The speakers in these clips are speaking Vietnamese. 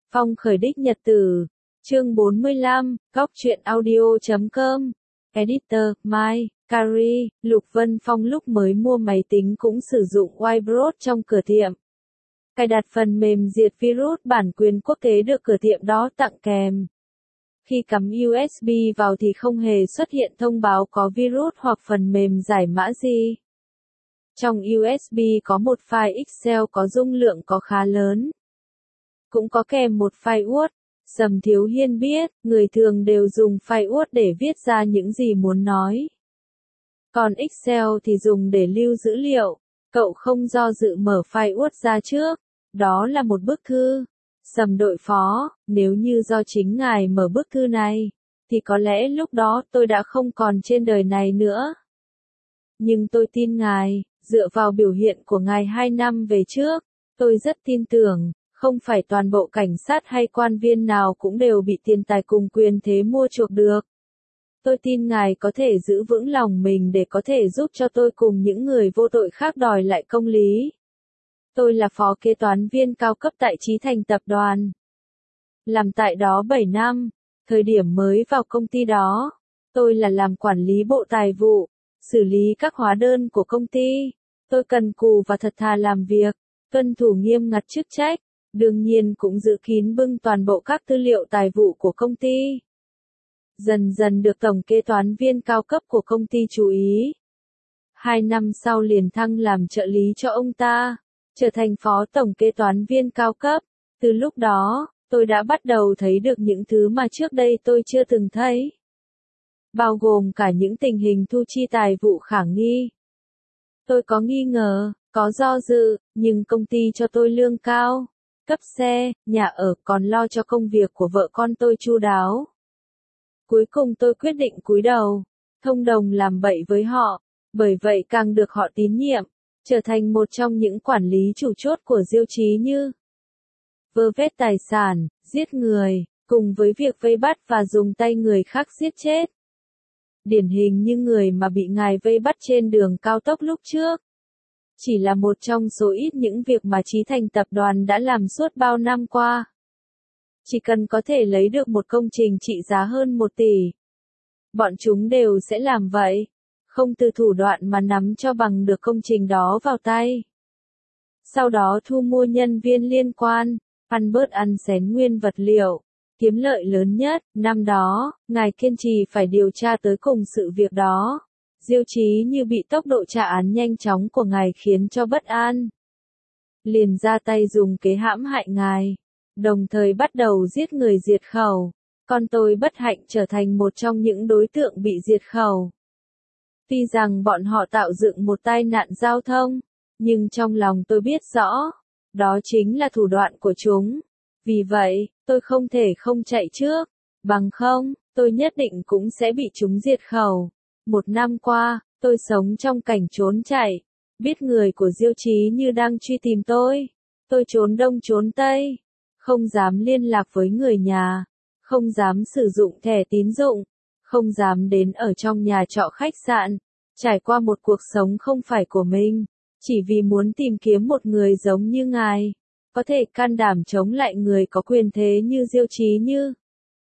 Phong khởi đích nhật tử. Chương 45, Góc truyện audio.com. Editor, Mai, Carrie, Lục Vân Phong lúc mới mua máy tính cũng sử dụng Whiteboard trong cửa tiệm. Cài đặt phần mềm diệt virus bản quyền quốc tế được cửa tiệm đó tặng kèm. Khi cắm USB vào thì không hề xuất hiện thông báo có virus hoặc phần mềm giải mã gì. Trong USB có một file Excel có dung lượng có khá lớn. Cũng có kèm một file Word. Sầm Thiếu Hiên biết, người thường đều dùng file Word để viết ra những gì muốn nói. Còn Excel thì dùng để lưu dữ liệu. Cậu không do dự mở file Word ra trước. Đó là một bức thư. Sầm đội phó, nếu như do chính ngài mở bức thư này, thì có lẽ lúc đó tôi đã không còn trên đời này nữa. Nhưng tôi tin ngài, dựa vào biểu hiện của ngài 2 năm về trước, tôi rất tin tưởng, không phải toàn bộ cảnh sát hay quan viên nào cũng đều bị tiền tài cùng quyền thế mua chuộc được. Tôi tin ngài có thể giữ vững lòng mình để có thể giúp cho tôi cùng những người vô tội khác đòi lại công lý. Tôi là phó kế toán viên cao cấp tại Chí Thành tập đoàn. Làm tại đó 7 năm, thời điểm mới vào công ty đó, tôi là làm quản lý bộ tài vụ, xử lý các hóa đơn của công ty. Tôi cần cù và thật thà làm việc, tuân thủ nghiêm ngặt chức trách, đương nhiên cũng giữ kín bưng toàn bộ các tư liệu tài vụ của công ty. Dần dần được tổng kế toán viên cao cấp của công ty chú ý. 2 năm sau liền thăng làm trợ lý cho ông ta, trở thành phó tổng kế toán viên cao cấp. Từ lúc đó, tôi đã bắt đầu thấy được những thứ mà trước đây tôi chưa từng thấy. Bao gồm cả những tình hình thu chi tài vụ khả nghi. Tôi có nghi ngờ, có do dự, nhưng công ty cho tôi lương cao, cấp xe, nhà ở, còn lo cho công việc của vợ con tôi chu đáo. Cuối cùng tôi quyết định cúi đầu, thông đồng làm bậy với họ, bởi vậy càng được họ tín nhiệm, trở thành một trong những quản lý chủ chốt của Diêu Chí Như. Vơ vét tài sản, giết người, cùng với việc vây bắt và dùng tay người khác giết chết. Điển hình như người mà bị ngài vây bắt trên đường cao tốc lúc trước. Chỉ là một trong số ít những việc mà Chí Thành tập đoàn đã làm suốt bao năm qua. Chỉ cần có thể lấy được một công trình trị giá hơn 1 tỷ. Bọn chúng đều sẽ làm vậy. Không từ thủ đoạn mà nắm cho bằng được công trình đó vào tay. Sau đó thu mua nhân viên liên quan, ăn bớt ăn xén nguyên vật liệu, kiếm lợi lớn nhất. Năm đó, ngài kiên trì phải điều tra tới cùng sự việc đó. Diêu Chí Như bị tốc độ trả án nhanh chóng của ngài khiến cho bất an. Liền ra tay dùng kế hãm hại ngài, đồng thời bắt đầu giết người diệt khẩu. Con tôi bất hạnh trở thành một trong những đối tượng bị diệt khẩu. Tuy rằng bọn họ tạo dựng một tai nạn giao thông, nhưng trong lòng tôi biết rõ, đó chính là thủ đoạn của chúng. Vì vậy, tôi không thể không chạy trước, bằng không, tôi nhất định cũng sẽ bị chúng diệt khẩu. 1 năm qua, tôi sống trong cảnh trốn chạy, biết người của Diêu Chí Như đang truy tìm tôi trốn đông trốn tây, không dám liên lạc với người nhà, không dám sử dụng thẻ tín dụng, không dám đến ở trong nhà trọ khách sạn, trải qua một cuộc sống không phải của mình, chỉ vì muốn tìm kiếm một người giống như ngài, có thể can đảm chống lại người có quyền thế như Diêu Chí Như.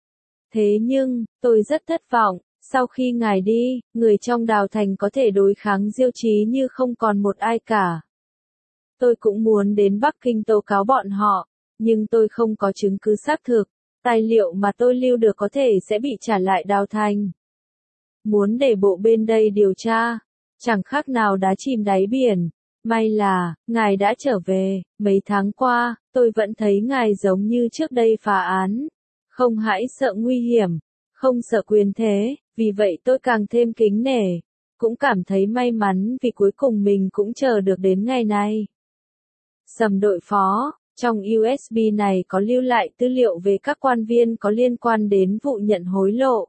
Thế nhưng, tôi rất thất vọng, sau khi ngài đi, người trong Đào Thành có thể đối kháng Diêu Chí Như không còn một ai cả. Tôi cũng muốn đến Bắc Kinh tố cáo bọn họ, nhưng tôi không có chứng cứ xác thực, tài liệu mà tôi lưu được có thể sẽ bị trả lại Đào Thành. Muốn để bộ bên đây điều tra, chẳng khác nào đá chìm đáy biển. May là, ngài đã trở về. Mấy tháng qua, tôi vẫn thấy ngài giống như trước đây phá án. Không hãi sợ nguy hiểm, không sợ quyền thế, vì vậy tôi càng thêm kính nể. Cũng cảm thấy may mắn vì cuối cùng mình cũng chờ được đến ngày này. Sầm đội phó, trong USB này có lưu lại tư liệu về các quan viên có liên quan đến vụ nhận hối lộ.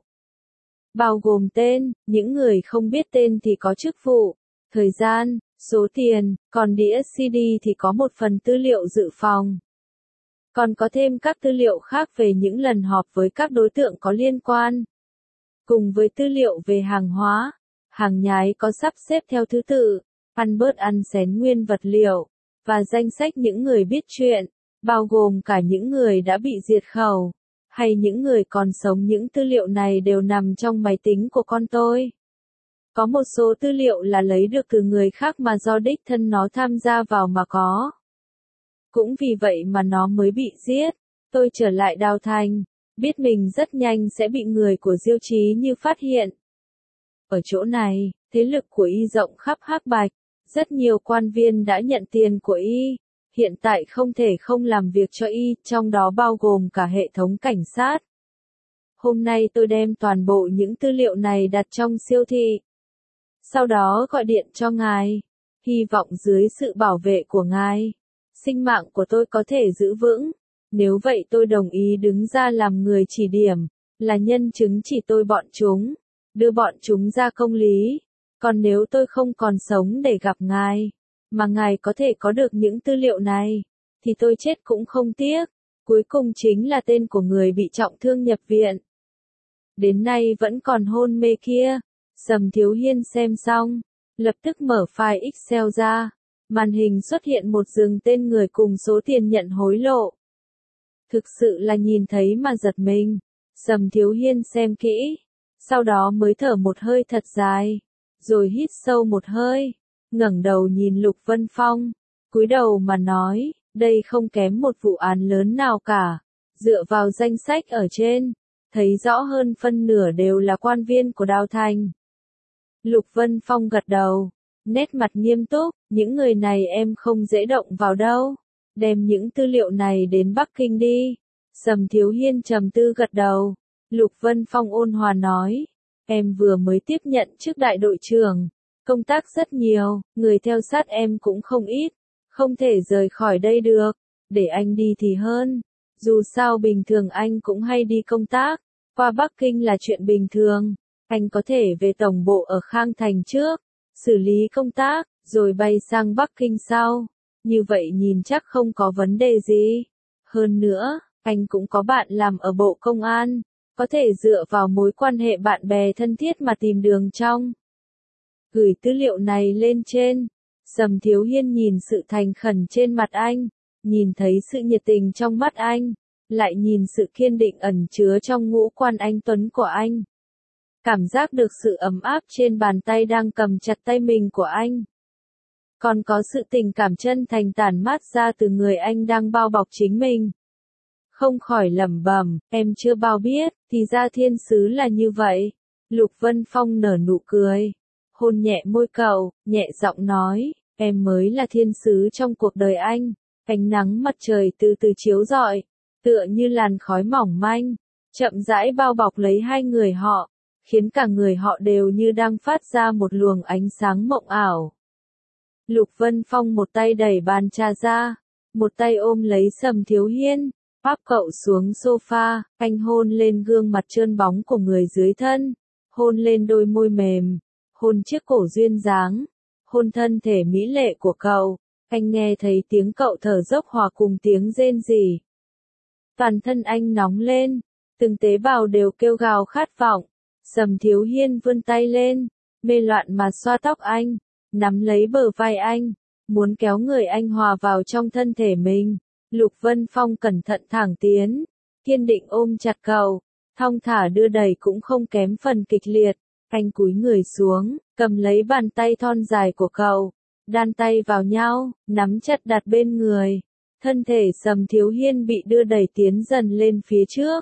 Bao gồm tên, những người không biết tên thì có chức vụ, thời gian, số tiền, còn đĩa CD thì có một phần tư liệu dự phòng. Còn có thêm các tư liệu khác về những lần họp với các đối tượng có liên quan. Cùng với tư liệu về hàng hóa, hàng nhái có sắp xếp theo thứ tự, ăn bớt ăn xén nguyên vật liệu, và danh sách những người biết chuyện. bao gồm cả những người đã bị diệt khẩu, hay những người còn sống. Những tư liệu này đều nằm trong máy tính của con tôi. Có một số tư liệu là lấy được từ người khác mà do đích thân nó tham gia vào mà có. Cũng vì vậy mà nó mới bị giết. Tôi trở lại Đào Thành, biết mình rất nhanh sẽ bị người của Diêu Chí Như phát hiện. Ở chỗ này, thế lực của y rộng khắp Hắc Bạch, rất nhiều quan viên đã nhận tiền của y, hiện tại không thể không làm việc cho y, trong đó bao gồm cả hệ thống cảnh sát. Hôm nay tôi đem toàn bộ những tư liệu này đặt trong siêu thị. Sau đó gọi điện cho ngài, hy vọng dưới sự bảo vệ của ngài, sinh mạng của tôi có thể giữ vững. Nếu vậy tôi đồng ý đứng ra làm người chỉ điểm, là nhân chứng chỉ tôi bọn chúng, đưa bọn chúng ra công lý. Còn nếu tôi không còn sống để gặp ngài, mà ngài có thể có được những tư liệu này, thì tôi chết cũng không tiếc. Cuối cùng chính là tên của người bị trọng thương nhập viện. Đến nay vẫn còn hôn mê kia. Sầm Thiếu Hiên xem xong, lập tức mở file Excel ra, màn hình xuất hiện một rừng tên người cùng số tiền nhận hối lộ. Thực sự là nhìn thấy mà giật mình. Sầm Thiếu Hiên xem kỹ, sau đó mới thở một hơi thật dài, rồi hít sâu một hơi, ngẩng đầu nhìn Lục Vân Phong, cúi đầu mà nói, đây không kém một vụ án lớn nào cả. Dựa vào danh sách ở trên, thấy rõ hơn phân nửa đều là quan viên của Đào Thành. Lục Vân Phong gật đầu, nét mặt nghiêm túc, những người này em không dễ động vào đâu, đem những tư liệu này đến Bắc Kinh đi. Sầm Thiếu Hiên trầm tư gật đầu, Lục Vân Phong ôn hòa nói, em vừa mới tiếp nhận chức đại đội trưởng, công tác rất nhiều, người theo sát em cũng không ít, không thể rời khỏi đây được, để anh đi thì hơn, dù sao bình thường anh cũng hay đi công tác, qua Bắc Kinh là chuyện bình thường. Anh có thể về tổng bộ ở Khang Thành trước, xử lý công tác, rồi bay sang Bắc Kinh sau. Như vậy nhìn chắc không có vấn đề gì. Hơn nữa, anh cũng có bạn làm ở bộ công an, có thể dựa vào mối quan hệ bạn bè thân thiết mà tìm đường trong. Gửi tư liệu này lên trên. Sầm Thiếu Hiên nhìn sự thành khẩn trên mặt anh, nhìn thấy sự nhiệt tình trong mắt anh, lại nhìn sự kiên định ẩn chứa trong ngũ quan anh tuấn của anh. Cảm giác được sự ấm áp trên bàn tay đang cầm chặt tay mình của anh. Còn có sự tình cảm chân thành tản mát ra từ người anh đang bao bọc chính mình. Không khỏi lẩm bẩm, em chưa bao biết, thì ra thiên sứ là như vậy. Lục Vân Phong nở nụ cười, hôn nhẹ môi cậu, nhẹ giọng nói, em mới là thiên sứ trong cuộc đời anh. Ánh nắng mặt trời từ từ chiếu rọi, tựa như làn khói mỏng manh, chậm rãi bao bọc lấy hai người họ, khiến cả người họ đều như đang phát ra một luồng ánh sáng mộng ảo. Lục Vân Phong một tay đẩy bàn trà ra, một tay ôm lấy Sầm Thiếu Hiên, áp cậu xuống sofa, anh hôn lên gương mặt trơn bóng của người dưới thân, hôn lên đôi môi mềm, hôn chiếc cổ duyên dáng, hôn thân thể mỹ lệ của cậu. Anh nghe thấy tiếng cậu thở dốc hòa cùng tiếng rên rỉ. Toàn thân anh nóng lên, từng tế bào đều kêu gào khát vọng. Sầm Thiếu Hiên vươn tay lên, mê loạn mà xoa tóc anh, nắm lấy bờ vai anh, muốn kéo người anh hòa vào trong thân thể mình. Lục Vân Phong cẩn thận thẳng tiến, kiên định ôm chặt cậu, thong thả đưa đẩy cũng không kém phần kịch liệt. Anh cúi người xuống, cầm lấy bàn tay thon dài của cậu, đan tay vào nhau, nắm chặt đặt bên người. Thân thể Sầm Thiếu Hiên bị đưa đẩy tiến dần lên phía trước,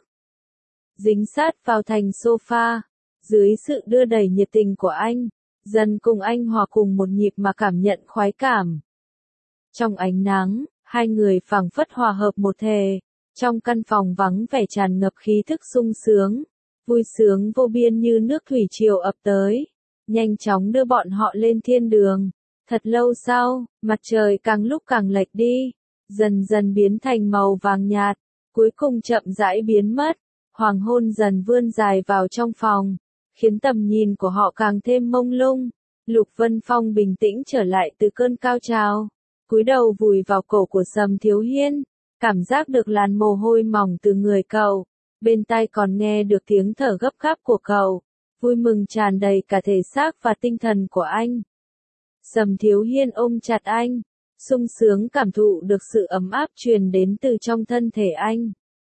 dính sát vào thành sofa. Dưới sự đưa đẩy nhiệt tình của anh, dần cùng anh hòa cùng một nhịp mà cảm nhận khoái cảm. Trong ánh nắng, hai người phảng phất hòa hợp một thể. Trong căn phòng vắng vẻ tràn ngập khí thức sung sướng, vui sướng vô biên như nước thủy triều ập tới, nhanh chóng đưa bọn họ lên thiên đường. Thật lâu sau, mặt trời càng lúc càng lệch đi, dần dần biến thành màu vàng nhạt, cuối cùng chậm rãi biến mất. Hoàng hôn dần vươn dài vào trong phòng, khiến tầm nhìn của họ càng thêm mông lung. Lục Vân Phong bình tĩnh trở lại từ cơn cao trào, cúi đầu vùi vào cổ của Sầm Thiếu Hiên, cảm giác được làn mồ hôi mỏng từ người cậu, bên tai còn nghe được tiếng thở gấp gáp của cậu, vui mừng tràn đầy cả thể xác và tinh thần của anh. Sầm Thiếu Hiên ôm chặt anh, sung sướng cảm thụ được sự ấm áp truyền đến từ trong thân thể anh.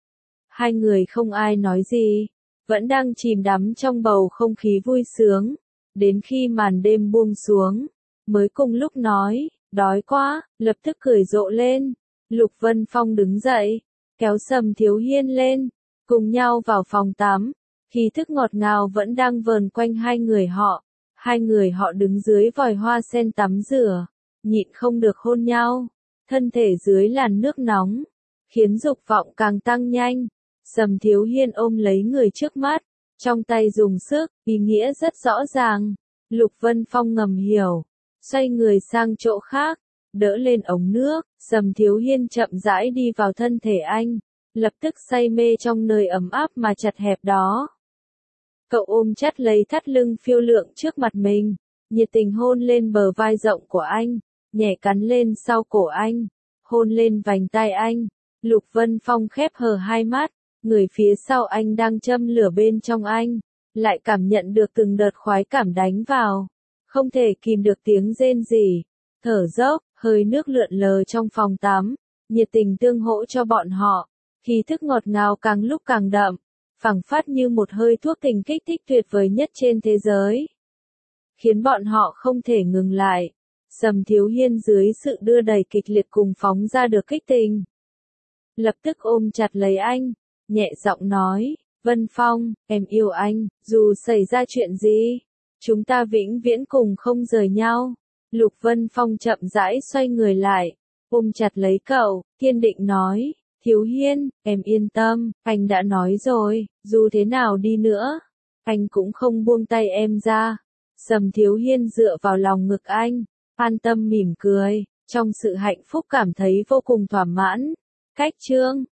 Hai người không ai nói gì, vẫn đang chìm đắm trong bầu không khí vui sướng, đến khi màn đêm buông xuống, mới cùng lúc nói, đói quá, lập tức cười rộ lên. Lục Vân Phong đứng dậy, kéo Sầm Thiếu Hiên lên, cùng nhau vào phòng tắm, khí thức ngọt ngào vẫn đang vờn quanh hai người họ. Hai người họ đứng dưới vòi hoa sen tắm rửa, nhịn không được hôn nhau, thân thể dưới làn nước nóng, khiến dục vọng càng tăng nhanh. Sầm Thiếu Hiên ôm lấy người trước mắt, trong tay dùng sức, ý nghĩa rất rõ ràng. Lục Vân Phong ngầm hiểu, xoay người sang chỗ khác, đỡ lên ống nước, Sầm Thiếu Hiên chậm rãi đi vào thân thể anh, lập tức say mê trong nơi ấm áp mà chật hẹp đó. Cậu ôm chặt lấy thắt lưng phiêu lượng trước mặt mình, nhiệt tình hôn lên bờ vai rộng của anh, nhẹ cắn lên sau cổ anh, hôn lên vành tai anh. Lục Vân Phong khép hờ hai mắt, người phía sau anh đang châm lửa bên trong anh, lại cảm nhận được từng đợt khoái cảm đánh vào, không thể kìm được tiếng rên rỉ, thở dốc, hơi nước lượn lờ trong phòng tắm, nhiệt tình tương hỗ cho bọn họ, khí thức ngọt ngào càng lúc càng đậm, phảng phất như một hơi thuốc tình kích thích tuyệt vời nhất trên thế giới, khiến bọn họ không thể ngừng lại. Sầm Thiếu Hiên dưới sự đưa đẩy kịch liệt cùng phóng ra được kích tình, lập tức ôm chặt lấy anh, nhẹ giọng nói, Vân Phong, em yêu anh, dù xảy ra chuyện gì, chúng ta vĩnh viễn cùng không rời nhau. Lục Vân Phong chậm rãi xoay người lại, ôm chặt lấy cậu, kiên định nói, Thiếu Hiên, em yên tâm, anh đã nói rồi, dù thế nào đi nữa, anh cũng không buông tay em ra. Sầm Thiếu Hiên dựa vào lòng ngực anh, an tâm mỉm cười, trong sự hạnh phúc cảm thấy vô cùng thỏa mãn. Cách chương